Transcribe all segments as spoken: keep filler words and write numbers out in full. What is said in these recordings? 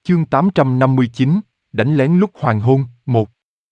Chương tám trăm năm mươi chín, đánh lén lúc hoàng hôn, một.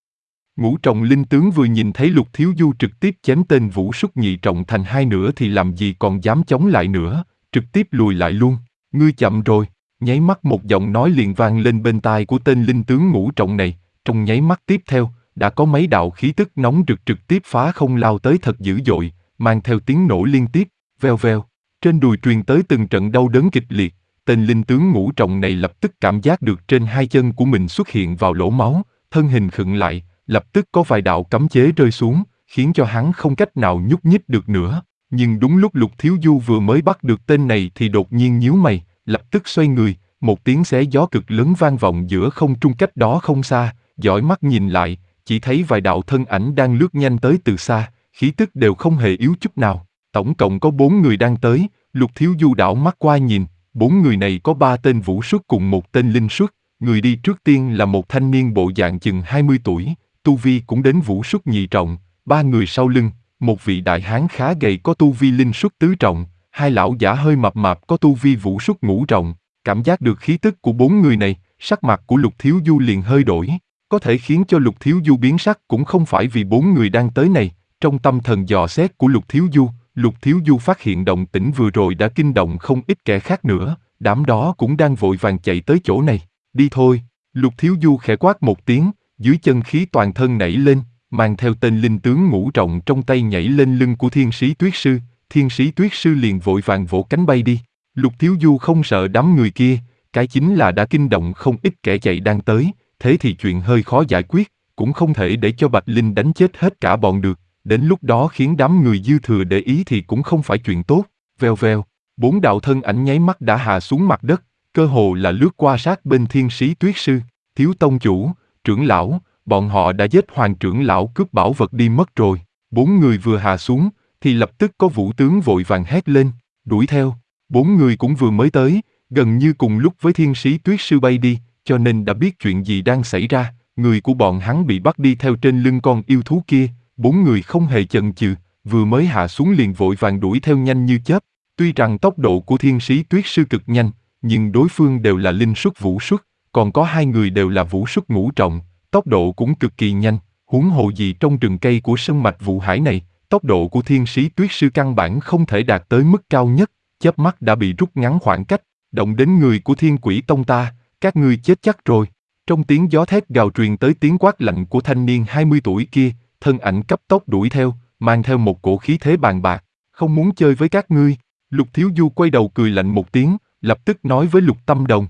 Ngũ trọng linh tướng vừa nhìn thấy Lục Thiếu Du trực tiếp chém tên Vũ Súc nhị trọng thành hai nửa thì làm gì còn dám chống lại nữa, trực tiếp lùi lại luôn. Ngươi chậm rồi. Nháy mắt một giọng nói liền vang lên bên tai của tên linh tướng ngũ trọng này, trong nháy mắt tiếp theo, đã có mấy đạo khí tức nóng rực trực tiếp phá không lao tới thật dữ dội, mang theo tiếng nổ liên tiếp, veo veo. Trên đùi truyền tới từng trận đau đớn kịch liệt, tên linh tướng ngũ trọng này lập tức cảm giác được trên hai chân của mình xuất hiện vào lỗ máu, thân hình khựng lại, lập tức có vài đạo cấm chế rơi xuống, khiến cho hắn không cách nào nhúc nhích được nữa. Nhưng đúng lúc Lục Thiếu Du vừa mới bắt được tên này thì đột nhiên nhíu mày, lập tức xoay người, một tiếng xé gió cực lớn vang vọng giữa không trung cách đó không xa, dõi mắt nhìn lại, chỉ thấy vài đạo thân ảnh đang lướt nhanh tới từ xa, khí tức đều không hề yếu chút nào. Tổng cộng có bốn người đang tới, Lục Thiếu Du đảo mắt qua nhìn, bốn người này có ba tên Vũ Xuất cùng một tên Linh Xuất, người đi trước tiên là một thanh niên bộ dạng chừng hai mươi tuổi, tu vi cũng đến Vũ Xuất nhị trọng, ba người sau lưng, một vị đại hán khá gầy có tu vi Linh Xuất tứ trọng, hai lão giả hơi mập mạp có tu vi Vũ Xuất ngũ trọng. Cảm giác được khí tức của bốn người này, sắc mặt của Lục Thiếu Du liền hơi đổi, có thể khiến cho Lục Thiếu Du biến sắc cũng không phải vì bốn người đang tới này, trong tâm thần dò xét của Lục Thiếu Du, Lục Thiếu Du phát hiện động tĩnh vừa rồi đã kinh động không ít kẻ khác nữa, đám đó cũng đang vội vàng chạy tới chỗ này. Đi thôi. Lục Thiếu Du khẽ quát một tiếng, dưới chân khí toàn thân nảy lên, mang theo tên linh tướng ngũ trọng trong tay nhảy lên lưng của Thiên Sĩ Tuyết Sư, Thiên Sĩ Tuyết Sư liền vội vàng vỗ cánh bay đi. Lục Thiếu Du không sợ đám người kia, cái chính là đã kinh động không ít kẻ chạy đang tới, thế thì chuyện hơi khó giải quyết, cũng không thể để cho Bạch Linh đánh chết hết cả bọn được, đến lúc đó khiến đám người dư thừa để ý thì cũng không phải chuyện tốt. Veo veo, bốn đạo thân ảnh nháy mắt đã hạ xuống mặt đất, cơ hồ là lướt qua sát bên Thiên Sĩ Tuyết Sư. Thiếu tông chủ, trưởng lão, bọn họ đã giết hoàng trưởng lão cướp bảo vật đi mất rồi. Bốn người vừa hạ xuống, thì lập tức có vũ tướng vội vàng hét lên, đuổi theo. Bốn người cũng vừa mới tới, gần như cùng lúc với Thiên Sĩ Tuyết Sư bay đi, cho nên đã biết chuyện gì đang xảy ra. Người của bọn hắn bị bắt đi theo trên lưng con yêu thú kia, bốn người không hề chần chừ, vừa mới hạ xuống liền vội vàng đuổi theo nhanh như chớp. Tuy rằng tốc độ của Thiên Sĩ Tuyết Sư cực nhanh, nhưng đối phương đều là Linh Xuất Vũ Xuất, còn có hai người đều là Vũ Xuất ngũ trọng, tốc độ cũng cực kỳ nhanh. Huống hồ gì trong rừng cây của sơn mạch Vũ Hải này, tốc độ của Thiên Sĩ Tuyết Sư căn bản không thể đạt tới mức cao nhất, chớp mắt đã bị rút ngắn khoảng cách, động đến người của Thiên Quỷ Tông ta, các ngươi chết chắc rồi. Trong tiếng gió thét gào truyền tới tiếng quát lạnh của thanh niên hai mươi tuổi kia, thân ảnh cấp tốc đuổi theo, mang theo một cổ khí thế bàn bạc, không muốn chơi với các ngươi. Lục Thiếu Du quay đầu cười lạnh một tiếng, lập tức nói với Lục Tâm Đồng.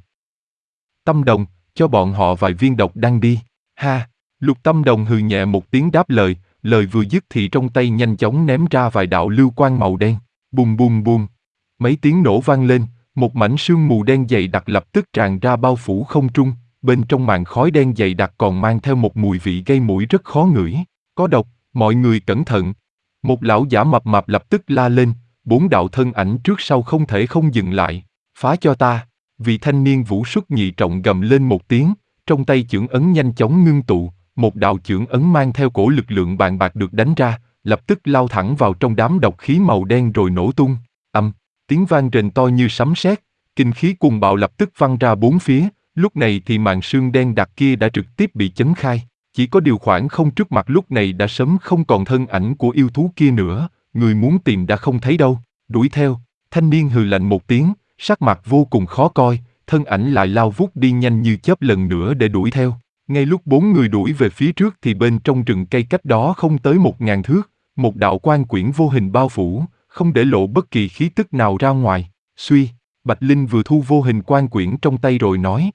Tâm Đồng, cho bọn họ vài viên độc đan đi. Ha! Lục Tâm Đồng hừ nhẹ một tiếng đáp lời, lời vừa dứt thì trong tay nhanh chóng ném ra vài đạo lưu quang màu đen. Bùm bùm bùm. Mấy tiếng nổ vang lên, một mảnh sương mù đen dày đặc lập tức tràn ra bao phủ không trung, bên trong màn khói đen dày đặc còn mang theo một mùi vị gây mũi rất khó ngửi. Có độc, mọi người cẩn thận. Một lão giả mập mạp lập tức la lên, bốn đạo thân ảnh trước sau không thể không dừng lại. Phá cho ta. Vị thanh niên Vũ Xuất nhị trọng gầm lên một tiếng, trong tay chưởng ấn nhanh chóng ngưng tụ, một đạo chưởng ấn mang theo cổ lực lượng bàn bạc được đánh ra, lập tức lao thẳng vào trong đám độc khí màu đen rồi nổ tung. Âm, tiếng vang rền to như sấm sét, kinh khí cuồng bạo lập tức văng ra bốn phía, lúc này thì màn sương đen đặc kia đã trực tiếp bị chấn khai, chỉ có điều khoảng không trước mặt lúc này đã sớm không còn thân ảnh của yêu thú kia nữa, người muốn tìm đã không thấy đâu. Đuổi theo. Thanh niên hừ lạnh một tiếng, sắc mặt vô cùng khó coi, thân ảnh lại lao vút đi nhanh như chớp lần nữa để đuổi theo. Ngay lúc bốn người đuổi về phía trước thì bên trong rừng cây cách đó không tới một ngàn thước, một đạo quan quyển vô hình bao phủ, không để lộ bất kỳ khí tức nào ra ngoài. Suy, Bạch Linh vừa thu vô hình quan quyển trong tay rồi nói.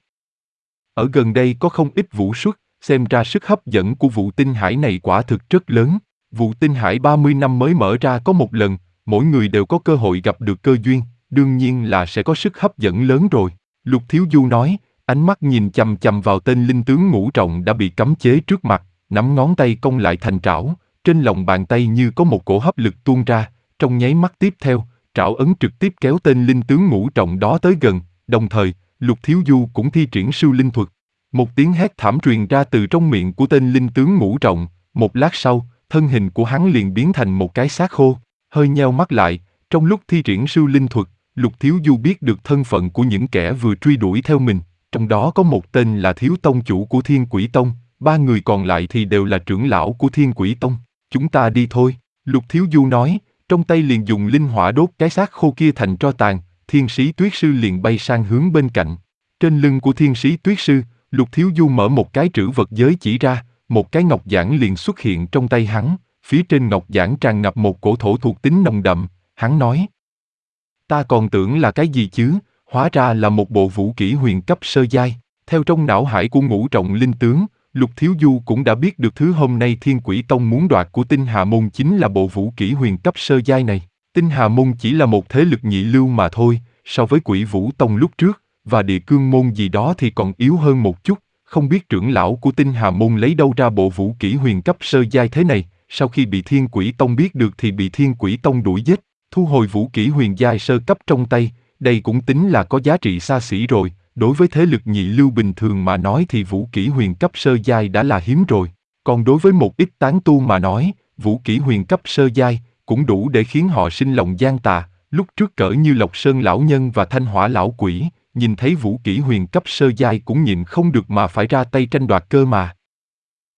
Ở gần đây có không ít Vũ Xuất, xem ra sức hấp dẫn của vụ tinh hải này quả thực rất lớn. Vụ tinh hải ba mươi năm mới mở ra có một lần, mỗi người đều có cơ hội gặp được cơ duyên, đương nhiên là sẽ có sức hấp dẫn lớn rồi. Lục Thiếu Du nói, ánh mắt nhìn chằm chằm vào tên linh tướng ngũ trọng đã bị cấm chế trước mặt, nắm ngón tay cong lại thành trảo, trên lòng bàn tay như có một cổ hấp lực tuôn ra, trong nháy mắt tiếp theo, trảo ấn trực tiếp kéo tên linh tướng ngũ trọng đó tới gần, đồng thời, Lục Thiếu Du cũng thi triển siêu linh thuật. Một tiếng hét thảm truyền ra từ trong miệng của tên linh tướng ngũ trọng, một lát sau, thân hình của hắn liền biến thành một cái xác khô, hơi nheo mắt lại, trong lúc thi triển siêu linh thuật, Lục Thiếu Du biết được thân phận của những kẻ vừa truy đuổi theo mình, Trong đó có một tên là thiếu tông chủ của Thiên Quỷ Tông, ba người còn lại thì đều là trưởng lão của Thiên Quỷ Tông. Chúng ta đi thôi, Lục Thiếu Du nói, trong tay liền dùng linh hỏa đốt cái xác khô kia thành tro tàn. Thiên Sĩ Tuyết Sư liền bay sang hướng bên cạnh. Trên lưng của Thiên Sĩ Tuyết Sư, Lục Thiếu Du mở một cái trữ vật giới chỉ ra, một cái ngọc giản liền xuất hiện trong tay hắn, phía trên ngọc giản tràn ngập một cổ thổ thuộc tính nồng đậm, hắn nói. Ta còn tưởng là cái gì chứ, hóa ra là một bộ vũ kỹ huyền cấp sơ giai. Theo trong não hải của Ngũ Trọng Linh Tướng, Lục Thiếu Du cũng đã biết được thứ hôm nay Thiên Quỷ Tông muốn đoạt của Tinh Hà Môn chính là bộ vũ kỹ huyền cấp sơ giai này. Tinh Hà Môn chỉ là một thế lực nhị lưu mà thôi, so với Quỷ Vũ Tông lúc trước, và Địa Cương Môn gì đó thì còn yếu hơn một chút, không biết trưởng lão của Tinh Hà Môn lấy đâu ra bộ vũ kỹ huyền cấp sơ giai thế này, sau khi bị Thiên Quỷ Tông biết được thì bị Thiên Quỷ Tông đuổi giết, thu hồi vũ kỹ huyền giai sơ cấp trong tay, đây cũng tính là có giá trị xa xỉ rồi, đối với thế lực nhị lưu bình thường mà nói thì vũ kỹ huyền cấp sơ giai đã là hiếm rồi, còn đối với một ít tán tu mà nói, vũ kỹ huyền cấp sơ giai cũng đủ để khiến họ sinh lòng gian tà. Lúc trước cỡ như Lộc Sơn lão nhân và Thanh Hỏa lão quỷ, nhìn thấy vũ kỹ huyền cấp sơ giai cũng nhịn không được mà phải ra tay tranh đoạt cơ mà.